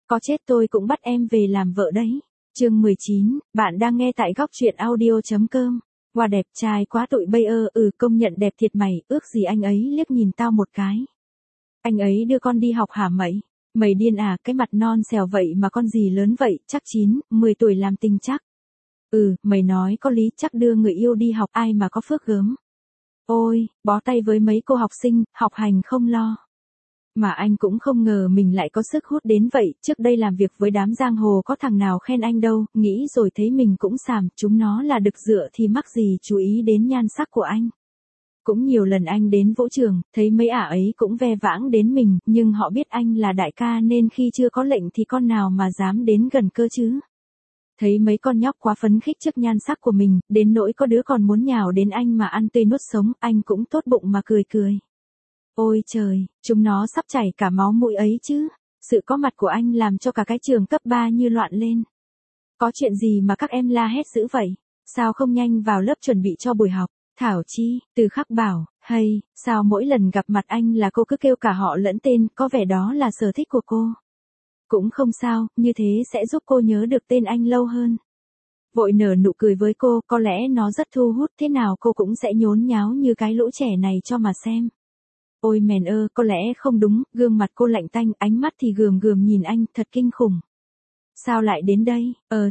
có chết tôi cũng bắt em về làm vợ đấy. Chương 19, bạn đang nghe tại góc truyện audio.com. Wow đẹp trai quá tụi bây công nhận đẹp thiệt mày, ước gì anh ấy liếc nhìn tao một cái. Anh ấy đưa con đi học hả mày? Mày điên à, cái mặt non xèo vậy mà con gì lớn vậy, chắc 9, 10 tuổi làm tình chắc. Mày nói có lý, chắc đưa người yêu đi học ai mà có phước gớm. Ôi, bó tay với mấy cô học sinh, học hành không lo. Mà anh cũng không ngờ mình lại có sức hút đến vậy, trước đây làm việc với đám giang hồ có thằng nào khen anh đâu, nghĩ rồi thấy mình cũng xàm, chúng nó là đực dựa thì mắc gì chú ý đến nhan sắc của anh. Cũng nhiều lần anh đến vũ trường, thấy mấy ả ấy cũng ve vãng đến mình, nhưng họ biết anh là đại ca nên khi chưa có lệnh thì con nào mà dám đến gần cơ chứ. Thấy mấy con nhóc quá phấn khích trước nhan sắc của mình, đến nỗi có đứa còn muốn nhào đến anh mà ăn tươi nuốt sống, anh cũng tốt bụng mà cười cười. Ôi trời, chúng nó sắp chảy cả máu mũi ấy chứ. Sự có mặt của anh làm cho cả cái trường cấp 3 như loạn lên. Có chuyện gì mà các em la hét dữ vậy? Sao không nhanh vào lớp chuẩn bị cho buổi học? Thảo Chi, Từ Khắc bảo, hay, sao mỗi lần gặp mặt anh là cô cứ kêu cả họ lẫn tên, có vẻ đó là sở thích của cô. Cũng không sao, như thế sẽ giúp cô nhớ được tên anh lâu hơn. Vội nở nụ cười với cô, có lẽ nó rất thu hút, thế nào cô cũng sẽ nhốn nháo như cái lũ trẻ này cho mà xem. Ôi mèn có lẽ không đúng, gương mặt cô lạnh tanh, ánh mắt thì gườm gườm nhìn anh, thật kinh khủng. Sao lại đến đây?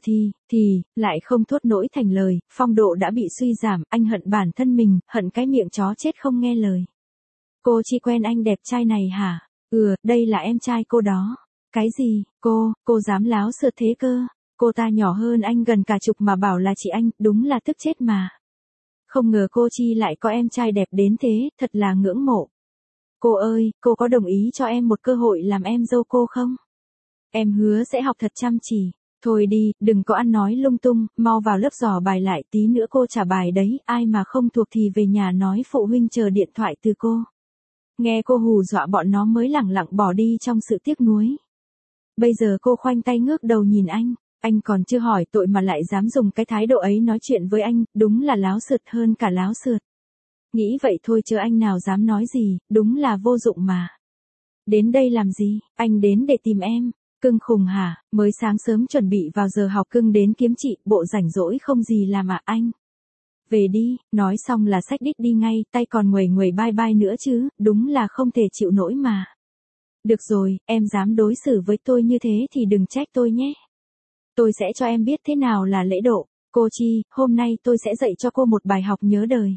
Lại không thốt nỗi thành lời, phong độ đã bị suy giảm, anh hận bản thân mình, hận cái miệng chó chết không nghe lời. Cô chỉ quen anh đẹp trai này hả? Đây là em trai cô đó. Cái gì? Cô dám láo xược thế cơ? Cô ta nhỏ hơn anh gần cả chục mà bảo là chị anh, đúng là tức chết mà. Không ngờ cô Chi lại có em trai đẹp đến thế, thật là ngưỡng mộ. Cô ơi, cô có đồng ý cho em một cơ hội làm em dâu cô không? Em hứa sẽ học thật chăm chỉ. Thôi đi, đừng có ăn nói lung tung, mau vào lớp dò bài lại, tí nữa cô trả bài đấy, ai mà không thuộc thì về nhà nói phụ huynh chờ điện thoại từ cô. Nghe cô hù dọa bọn nó mới lẳng lặng bỏ đi trong sự tiếc nuối. Bây giờ cô khoanh tay ngước đầu nhìn anh còn chưa hỏi tội mà lại dám dùng cái thái độ ấy nói chuyện với anh, đúng là láo sượt hơn cả láo sượt. Nghĩ vậy thôi chứ anh nào dám nói gì, đúng là vô dụng mà. Đến đây làm gì? Anh đến để tìm em. Cưng khùng hả? Mới sáng sớm chuẩn bị vào giờ học cưng đến kiếm chị, bộ rảnh rỗi không gì làm à anh? Về đi, nói xong là xách đít đi ngay, tay còn nguầy nguầy bye bye nữa chứ, đúng là không thể chịu nổi mà. Được rồi, em dám đối xử với tôi như thế thì đừng trách tôi nhé. Tôi sẽ cho em biết thế nào là lễ độ. Cô Chi, hôm nay tôi sẽ dạy cho cô một bài học nhớ đời.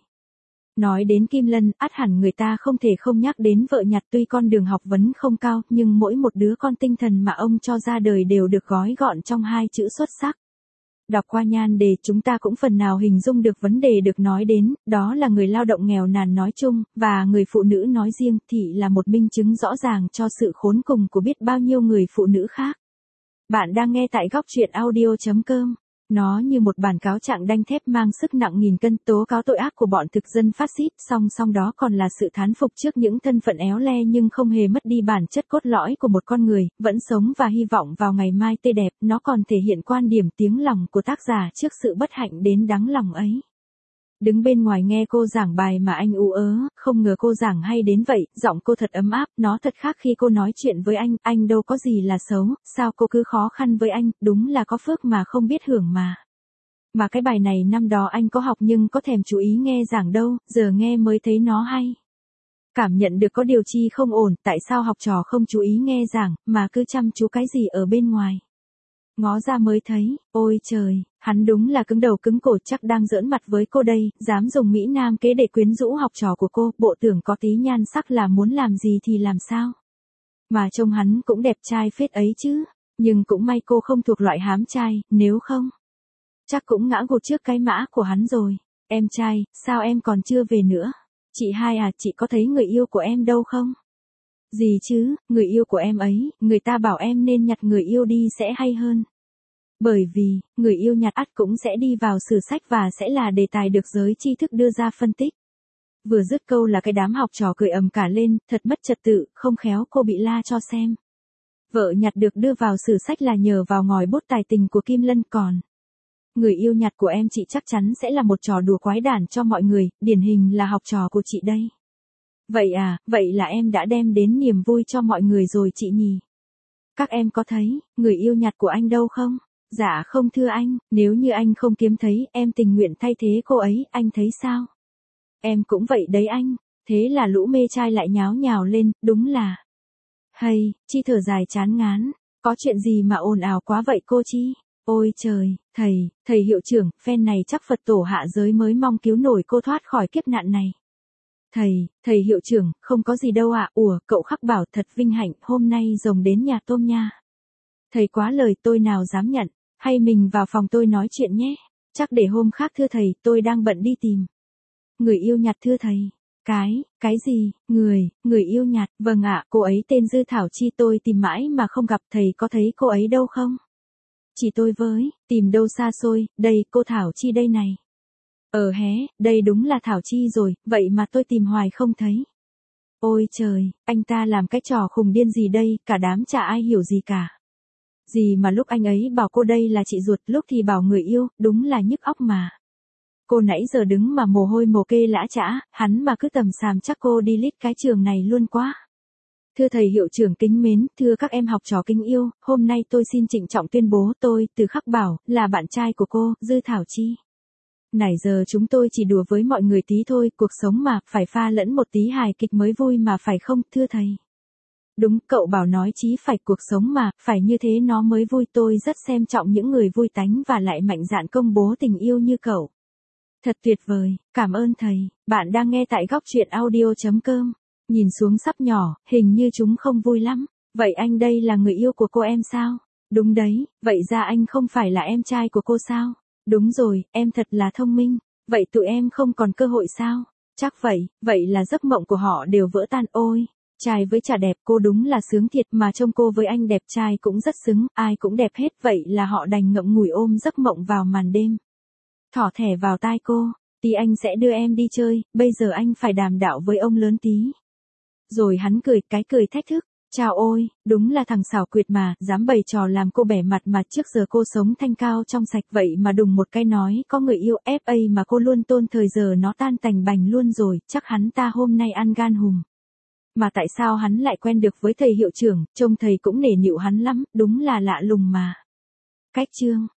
Nói đến Kim Lân, ắt hẳn người ta không thể không nhắc đến vợ nhặt, tuy con đường học vấn không cao, nhưng mỗi một đứa con tinh thần mà ông cho ra đời đều được gói gọn trong hai chữ xuất sắc. Đọc qua nhan đề chúng ta cũng phần nào hình dung được vấn đề được nói đến, đó là người lao động nghèo nàn nói chung, và người phụ nữ nói riêng, thì là một minh chứng rõ ràng cho sự khốn cùng của biết bao nhiêu người phụ nữ khác. Bạn đang nghe tại góc truyện audio.com. Nó như một bản cáo trạng đanh thép mang sức nặng nghìn cân, tố cáo tội ác của bọn thực dân phát xít, song đó còn là sự thán phục trước những thân phận éo le nhưng không hề mất đi bản chất cốt lõi của một con người, vẫn sống và hy vọng vào ngày mai tươi đẹp. Nó còn thể hiện quan điểm tiếng lòng của tác giả trước sự bất hạnh đến đáng lòng ấy. Đứng bên ngoài nghe cô giảng bài mà anh ú ớ, không ngờ cô giảng hay đến vậy, giọng cô thật ấm áp, nó thật khác khi cô nói chuyện với anh đâu có gì là xấu, sao cô cứ khó khăn với anh, đúng là có phước mà không biết hưởng mà. Mà cái bài này năm đó anh có học nhưng có thèm chú ý nghe giảng đâu, giờ nghe mới thấy nó hay. Cảm nhận được có điều chi không ổn, tại sao học trò không chú ý nghe giảng, mà cứ chăm chú cái gì ở bên ngoài. Ngó ra mới thấy, ôi trời, hắn đúng là cứng đầu cứng cổ, chắc đang giỡn mặt với cô đây, dám dùng Mỹ Nam kế để quyến rũ học trò của cô, bộ tưởng có tí nhan sắc là muốn làm gì thì làm sao. Mà trông hắn cũng đẹp trai phết ấy chứ, nhưng cũng may cô không thuộc loại hám trai, nếu không, chắc cũng ngã gục trước cái mã của hắn rồi. Em trai, sao em còn chưa về nữa? Chị hai à, chị có thấy người yêu của em đâu không? Gì chứ, người yêu của em ấy, người ta bảo em nên nhặt người yêu đi sẽ hay hơn. Bởi vì, người yêu nhặt ắt cũng sẽ đi vào sử sách và sẽ là đề tài được giới tri thức đưa ra phân tích. Vừa dứt câu là cái đám học trò cười ầm cả lên, thật mất trật tự, không khéo cô bị la cho xem. Vợ nhặt được đưa vào sử sách là nhờ vào ngòi bút tài tình của Kim Lân, còn người yêu nhặt của em chị chắc chắn sẽ là một trò đùa quái đản cho mọi người, điển hình là học trò của chị đây. Vậy à, vậy là em đã đem đến niềm vui cho mọi người rồi chị nhỉ? Các em có thấy, người yêu nhặt của anh đâu không? Dạ không thưa anh, nếu như anh không kiếm thấy, em tình nguyện thay thế cô ấy, anh thấy sao? Em cũng vậy đấy anh. Thế là lũ mê trai lại nháo nhào lên, đúng là. Hay, Chi thở dài chán ngán. Có chuyện gì mà ồn ào quá vậy cô Chi? Ôi trời, thầy hiệu trưởng, phen này chắc Phật tổ hạ giới mới mong cứu nổi cô thoát khỏi kiếp nạn này. Thầy hiệu trưởng, không có gì đâu ạ. Ủa, cậu Khắc bảo thật vinh hạnh, hôm nay rồng đến nhà tôm nha. Thầy quá lời tôi nào dám nhận, hay mình vào phòng tôi nói chuyện nhé. Chắc để hôm khác thưa thầy, tôi đang bận đi tìm. Người yêu nhặt thưa thầy. Cái gì, người yêu nhặt, vâng ạ, cô ấy tên Dư Thảo Chi tôi tìm mãi mà không gặp thầy có thấy cô ấy đâu không? Chỉ tôi với, tìm đâu xa xôi, đây cô Thảo Chi đây này. Đây đúng là Thảo Chi rồi, vậy mà tôi tìm hoài không thấy. Ôi trời, anh ta làm cái trò khùng điên gì đây, cả đám chả ai hiểu gì cả. Gì mà lúc anh ấy bảo cô đây là chị ruột, lúc thì bảo người yêu, đúng là nhức óc mà. Cô nãy giờ đứng mà mồ hôi mồ kê lã chã, hắn mà cứ tầm xàm chắc cô đi lít cái trường này luôn quá. Thưa thầy hiệu trưởng kính mến, thưa các em học trò kính yêu, hôm nay tôi xin trịnh trọng tuyên bố tôi, Từ Khắc Bảo, là bạn trai của cô, Dư Thảo Chi. Nãy giờ chúng tôi chỉ đùa với mọi người tí thôi, cuộc sống mà, phải pha lẫn một tí hài kịch mới vui mà phải không, thưa thầy. Đúng, cậu bảo nói chí phải, cuộc sống mà, phải như thế nó mới vui, tôi rất xem trọng những người vui tánh và lại mạnh dạn công bố tình yêu như cậu. Thật tuyệt vời, cảm ơn thầy. Bạn đang nghe tại góc truyện audio.com. Nhìn xuống sắp nhỏ, hình như chúng không vui lắm. Vậy anh đây là người yêu của cô em sao? Đúng đấy, vậy ra anh không phải là em trai của cô sao? Đúng rồi, em thật là thông minh. Vậy tụi em không còn cơ hội sao? Chắc vậy là giấc mộng của họ đều vỡ tan. Ôi, trai với chả đẹp, cô đúng là sướng thiệt, mà trông cô với anh đẹp trai cũng rất xứng, ai cũng đẹp hết, vậy là họ đành ngậm ngùi ôm giấc mộng vào màn đêm. Thỏ thẻ vào tai cô, tí anh sẽ đưa em đi chơi, bây giờ anh phải đàm đạo với ông lớn tí. Rồi hắn cười, cái cười thách thức, chào ôi, đúng là thằng xảo quyệt mà, dám bày trò làm cô bẻ mặt mà trước giờ cô sống thanh cao trong sạch, vậy mà đùng một cái nói có người yêu FA mà cô luôn tôn thời giờ nó tan tành bành luôn rồi, chắc hắn ta hôm nay ăn gan hùm. Mà tại sao hắn lại quen được với thầy hiệu trưởng, trông thầy cũng nể nịu hắn lắm, đúng là lạ lùng mà. Cách chương